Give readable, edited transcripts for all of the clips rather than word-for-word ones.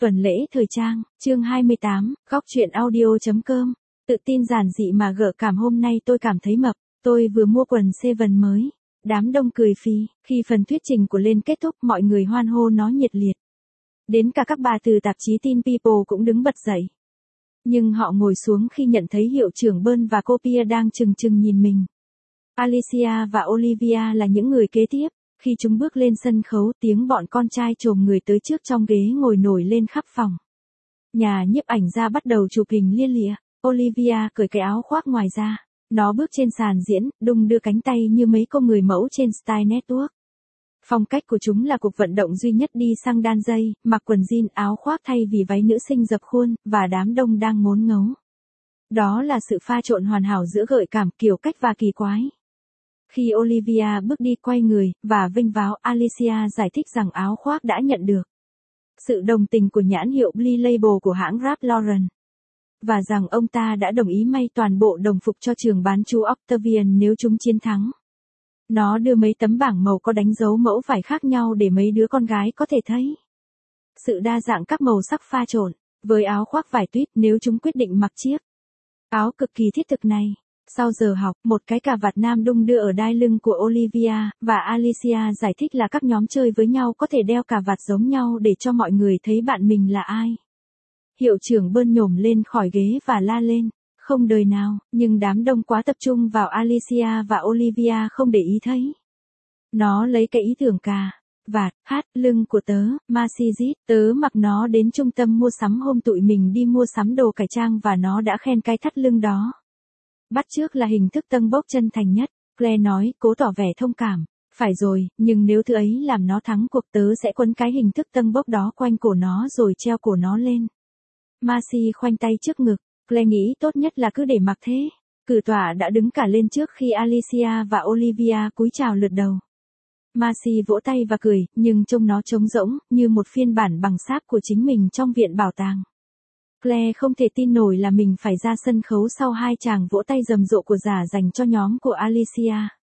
Tuần lễ thời trang, chương 28, góc truyện audio.com. Tự tin giản dị mà gợi cảm hôm nay tôi cảm thấy mập, tôi vừa mua quần Seven mới. Đám đông cười phì, khi phần thuyết trình của Lên kết thúc mọi người hoan hô nó nhiệt liệt. Đến cả các bà từ tạp chí Teen People cũng đứng bật dậy. Nhưng họ ngồi xuống khi nhận thấy hiệu trưởng Bern và cô Pia đang chừng chừng nhìn mình. Alicia và Olivia là những người kế tiếp. Khi chúng bước lên sân khấu, tiếng bọn con trai chồm người tới trước trong ghế ngồi nổi lên khắp phòng. Nhà nhiếp ảnh ra bắt đầu chụp hình lia lịa. Olivia cởi cái áo khoác ngoài ra. Nó bước trên sàn diễn, đung đưa cánh tay như mấy cô người mẫu trên Style Network. Phong cách của chúng là cuộc vận động duy nhất đi sang đan dây, mặc quần jean áo khoác thay vì váy nữ sinh dập khuôn, và đám đông đang ngốn ngấu. Đó là sự pha trộn hoàn hảo giữa gợi cảm, kiểu cách và kỳ quái. Khi Olivia bước đi quay người, và vênh váo, Alicia giải thích rằng áo khoác đã nhận được sự đồng tình của nhãn hiệu Blee Label của hãng Ralph Lauren. Và rằng ông ta đã đồng ý may toàn bộ đồng phục cho trường bán chú Octavian nếu chúng chiến thắng. Nó đưa mấy tấm bảng màu có đánh dấu mẫu vải khác nhau để mấy đứa con gái có thể thấy sự đa dạng các màu sắc pha trộn, với áo khoác vải tuyết nếu chúng quyết định mặc chiếc áo cực kỳ thiết thực này. Sau giờ học, một cái cà vạt nam đung đưa ở đai lưng của Olivia, và Alicia giải thích là các nhóm chơi với nhau có thể đeo cà vạt giống nhau để cho mọi người thấy bạn mình là ai. Hiệu trưởng Bern nhổm lên khỏi ghế và la lên, không đời nào, nhưng đám đông quá tập trung vào Alicia và Olivia không để ý thấy. Nó lấy cái ý tưởng cà vạt, hát, lưng của tớ, Mercedes, tớ mặc nó đến trung tâm mua sắm hôm tụi mình đi mua sắm đồ cải trang và nó đã khen cái thắt lưng đó. Bắt chước là hình thức tâng bốc chân thành nhất, Claire nói, cố tỏ vẻ thông cảm. Phải rồi, nhưng nếu thứ ấy làm nó thắng cuộc tớ sẽ quấn cái hình thức tâng bốc đó quanh cổ nó rồi treo cổ nó lên. Marcy khoanh tay trước ngực, Claire nghĩ tốt nhất là cứ để mặc thế. Cử tọa đã đứng cả lên trước khi Alicia và Olivia cúi chào lượt đầu. Marcy vỗ tay và cười, nhưng trông nó trống rỗng, như một phiên bản bằng sáp của chính mình trong viện bảo tàng. Claire không thể tin nổi là mình phải ra sân khấu sau hai chàng vỗ tay rầm rộ của giả dành cho nhóm của Alicia.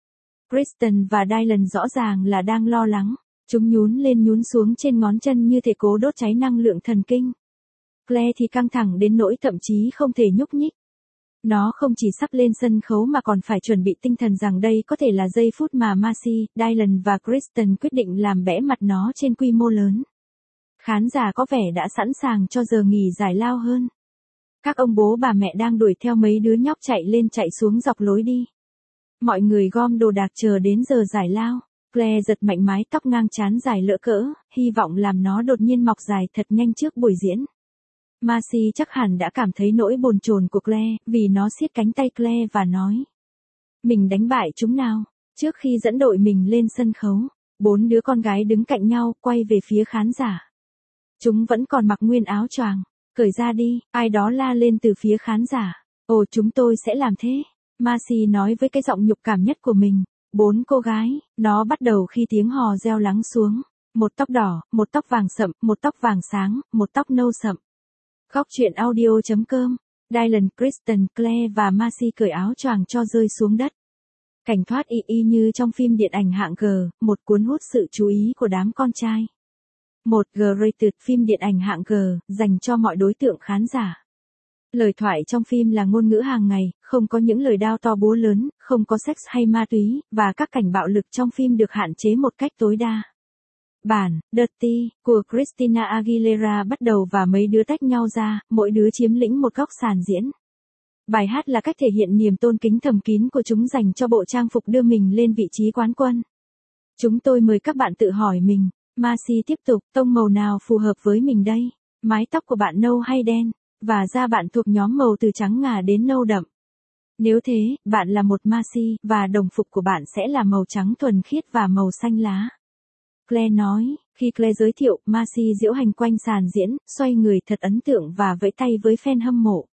Kristen và Dylan rõ ràng là đang lo lắng. Chúng nhún lên nhún xuống trên ngón chân như thể cố đốt cháy năng lượng thần kinh. Claire thì căng thẳng đến nỗi thậm chí không thể nhúc nhích. Nó không chỉ sắp lên sân khấu mà còn phải chuẩn bị tinh thần rằng đây có thể là giây phút mà Marcy, Dylan và Kristen quyết định làm bẽ mặt nó trên quy mô lớn. Khán giả có vẻ đã sẵn sàng cho giờ nghỉ giải lao hơn. Các ông bố bà mẹ đang đuổi theo mấy đứa nhóc chạy lên chạy xuống dọc lối đi. Mọi người gom đồ đạc chờ đến giờ giải lao. Claire giật mạnh mái tóc ngang trán dài lỡ cỡ, hy vọng làm nó đột nhiên mọc dài thật nhanh trước buổi diễn. Marcy chắc hẳn đã cảm thấy nỗi bồn chồn của Claire, vì nó siết cánh tay Claire và nói. Mình đánh bại chúng nào. Trước khi dẫn đội mình lên sân khấu, 4 đứa con gái đứng cạnh nhau, quay về phía khán giả. Chúng vẫn còn mặc nguyên áo choàng. Cởi ra đi, ai đó la lên từ phía khán giả. Ồ, chúng tôi sẽ làm thế. Marcy nói với cái giọng nhục cảm nhất của mình. 4 cô gái, nó bắt đầu khi tiếng hò reo lắng xuống. Một tóc đỏ, một tóc vàng sậm, một tóc vàng sáng, một tóc nâu sậm. Góc truyện audio.com. Dylan, Kristen, Claire và Marcy cởi áo choàng cho rơi xuống đất. Cảnh thoát y như trong phim điện ảnh hạng G, một cuốn hút sự chú ý của đám con trai. Một G-rated phim điện ảnh hạng G, dành cho mọi đối tượng khán giả. Lời thoại trong phim là ngôn ngữ hàng ngày, không có những lời đao to búa lớn, không có sex hay ma túy, và các cảnh bạo lực trong phim được hạn chế một cách tối đa. Bản Dirty của Christina Aguilera bắt đầu và mấy đứa tách nhau ra, mỗi đứa chiếm lĩnh một góc sàn diễn. Bài hát là cách thể hiện niềm tôn kính thầm kín của chúng dành cho bộ trang phục đưa mình lên vị trí quán quân. Chúng tôi mời các bạn tự hỏi mình. Marcy tiếp tục, tông màu nào phù hợp với mình đây? Mái tóc của bạn nâu hay đen? Và da bạn thuộc nhóm màu từ trắng ngà đến nâu đậm. Nếu thế, bạn là một Marcy, và đồng phục của bạn sẽ là màu trắng thuần khiết và màu xanh lá. Claire nói, khi Claire giới thiệu, Marcy diễu hành quanh sàn diễn, xoay người thật ấn tượng và vẫy tay với fan hâm mộ.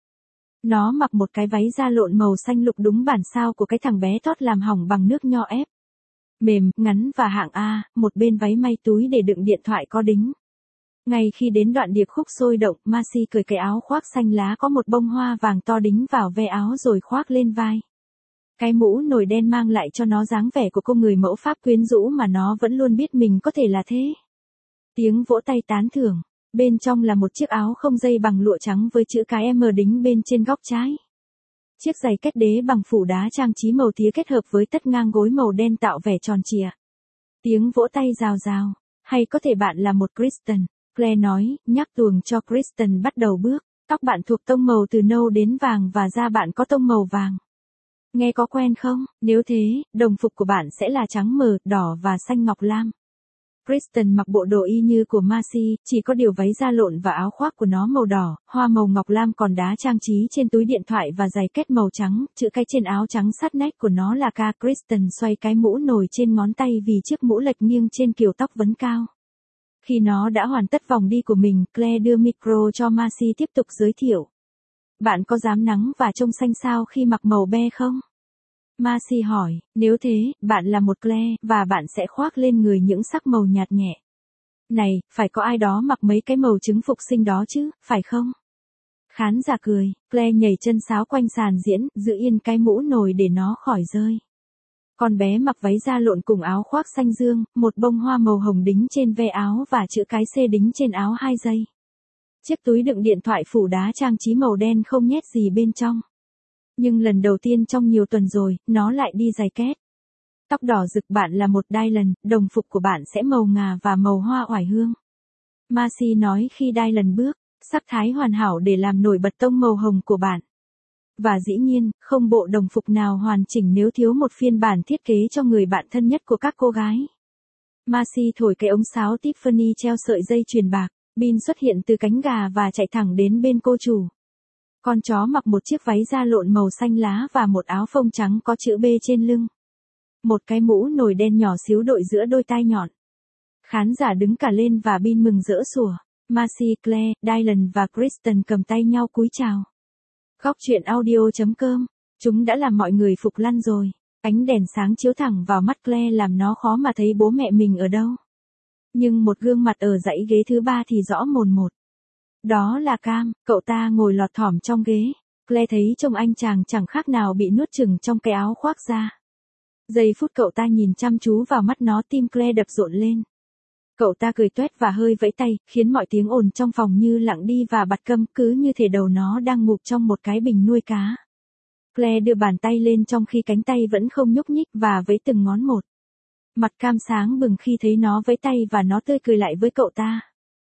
Nó mặc một cái váy da lộn màu xanh lục đúng bản sao của cái thằng bé tót làm hỏng bằng nước nho ép. Mềm, ngắn và hạng A, một bên váy may túi để đựng điện thoại có đính. Ngay khi đến đoạn điệp khúc sôi động, Marcy cởi cái áo khoác xanh lá có một bông hoa vàng to đính vào ve áo rồi khoác lên vai. Cái mũ nồi đen mang lại cho nó dáng vẻ của cô người mẫu Pháp quyến rũ mà nó vẫn luôn biết mình có thể là thế. Tiếng vỗ tay tán thưởng. Bên trong là một chiếc áo không dây bằng lụa trắng với chữ cái M đính bên trên góc trái. Chiếc giày kết đế bằng phủ đá trang trí màu tía kết hợp với tất ngang gối màu đen tạo vẻ tròn trịa. Tiếng vỗ tay rào rào. Hay có thể bạn là một Kristen, Claire nói, nhắc tuồng cho Kristen bắt đầu bước. Tóc bạn thuộc tông màu từ nâu đến vàng và da bạn có tông màu vàng. Nghe có quen không? Nếu thế, đồng phục của bạn sẽ là trắng mờ, đỏ và xanh ngọc lam. Kristen mặc bộ đồ y như của Marcy, chỉ có điều váy da lộn và áo khoác của nó màu đỏ, hoa màu ngọc lam còn đá trang trí trên túi điện thoại và giày kết màu trắng, chữ cái trên áo trắng sát nách của nó là K. Kristen xoay cái mũ nổi trên ngón tay vì chiếc mũ lệch nghiêng trên kiểu tóc vấn cao. Khi nó đã hoàn tất vòng đi của mình, Claire đưa micro cho Marcy tiếp tục giới thiệu. Bạn có dám nắng và trông xanh sao khi mặc màu be không? Marcy hỏi, nếu thế, bạn là một Claire, và bạn sẽ khoác lên người những sắc màu nhạt nhẹ. Này, phải có ai đó mặc mấy cái màu trứng phục sinh đó chứ, phải không? Khán giả cười, Claire nhảy chân sáo quanh sàn diễn, giữ yên cái mũ nồi để nó khỏi rơi. Con bé mặc váy da lộn cùng áo khoác xanh dương, một bông hoa màu hồng đính trên ve áo và chữ cái C đính trên áo 2 giây. Chiếc túi đựng điện thoại phủ đá trang trí màu đen không nhét gì bên trong. Nhưng lần đầu tiên trong nhiều tuần rồi, nó lại đi giày két. Tóc đỏ rực bạn là một Dylan, đồng phục của bạn sẽ màu ngà và màu hoa oải hương. Marcy nói khi Dylan bước, sắc thái hoàn hảo để làm nổi bật tông màu hồng của bạn. Và dĩ nhiên, không bộ đồng phục nào hoàn chỉnh nếu thiếu một phiên bản thiết kế cho người bạn thân nhất của các cô gái. Marcy thổi cái ống sáo Tiffany treo sợi dây chuyền bạc, Bean xuất hiện từ cánh gà và chạy thẳng đến bên cô chủ. Con chó mặc một chiếc váy da lộn màu xanh lá và một áo phông trắng có chữ B trên lưng. Một cái mũ nồi đen nhỏ xíu đội giữa đôi tai nhọn. Khán giả đứng cả lên và Bean mừng rỡ sủa. Marcy, Claire, Dylan và Kristen cầm tay nhau cúi chào. Góc chuyện audio.com. Chúng đã làm mọi người phục lăn rồi. Ánh đèn sáng chiếu thẳng vào mắt Claire làm nó khó mà thấy bố mẹ mình ở đâu. Nhưng một gương mặt ở dãy ghế thứ 3 thì rõ mồn một. Đó là Cam, cậu ta ngồi lọt thỏm trong ghế. Claire thấy trông anh chàng chẳng khác nào bị nuốt chửng trong cái áo khoác da. Giây phút cậu ta nhìn chăm chú vào mắt nó, tim Claire đập rộn lên. Cậu ta cười toét và hơi vẫy tay, khiến mọi tiếng ồn trong phòng như lặng đi và bặt câm, cứ như thể đầu nó đang ngụp trong một cái bình nuôi cá. Claire đưa bàn tay lên trong khi cánh tay vẫn không nhúc nhích và vẫy từng ngón một. Mặt Cam sáng bừng khi thấy nó vẫy tay và nó tươi cười lại với cậu ta.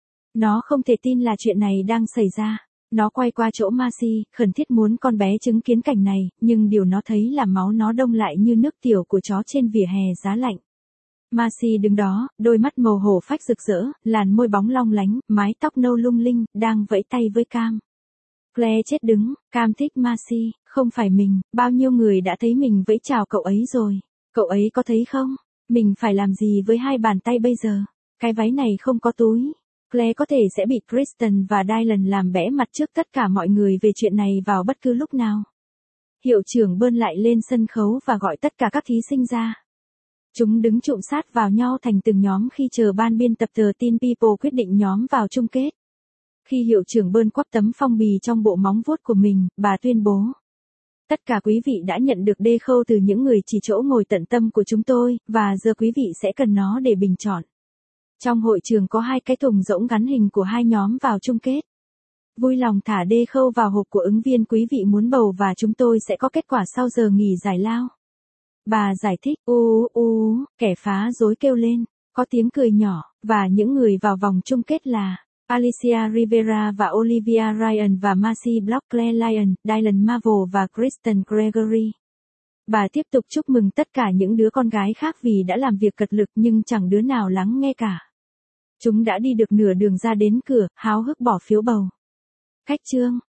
Nó không thể tin là chuyện này đang xảy ra. Nó quay qua chỗ Marcy, khẩn thiết muốn con bé chứng kiến cảnh này, nhưng điều nó thấy là máu nó đông lại như nước tiểu của chó trên vỉa hè giá lạnh. Marcy đứng đó, đôi mắt màu hổ phách rực rỡ, làn môi bóng long lánh, mái tóc nâu lung linh, đang vẫy tay với Cam. Claire chết đứng, Cam thích Marcy, không phải mình, bao nhiêu người đã thấy mình vẫy chào cậu ấy rồi. Cậu ấy có thấy không? Mình phải làm gì với hai bàn tay bây giờ? Cái váy này không có túi. Claire có thể sẽ bị Kristen và Dylan làm bẽ mặt trước tất cả mọi người về chuyện này vào bất cứ lúc nào. Hiệu trưởng Bơn lại lên sân khấu và gọi tất cả các thí sinh ra. Chúng đứng chụm sát vào nhau thành từng nhóm khi chờ ban biên tập tờ Teen People quyết định nhóm vào chung kết. Khi hiệu trưởng Bơn quắp tấm phong bì trong bộ móng vuốt của mình, bà tuyên bố. Tất cả quý vị đã nhận được đê khâu từ những người chỉ chỗ ngồi tận tâm của chúng tôi, và giờ quý vị sẽ cần nó để bình chọn. Trong hội trường có 2 cái thùng rỗng gắn hình của 2 nhóm vào chung kết. Vui lòng thả đê khâu vào hộp của ứng viên quý vị muốn bầu và chúng tôi sẽ có kết quả sau giờ nghỉ giải lao. Bà giải thích, kẻ phá rối kêu lên, có tiếng cười nhỏ, và những người vào vòng chung kết là Alicia Rivera và Olivia Ryan và Marcy Block, Claire Lyon, Dylan Marvel và Kristen Gregory. Bà tiếp tục chúc mừng tất cả những đứa con gái khác vì đã làm việc cật lực nhưng chẳng đứa nào lắng nghe cả. Chúng đã đi được nửa đường ra đến cửa, háo hức bỏ phiếu bầu. Khách chương.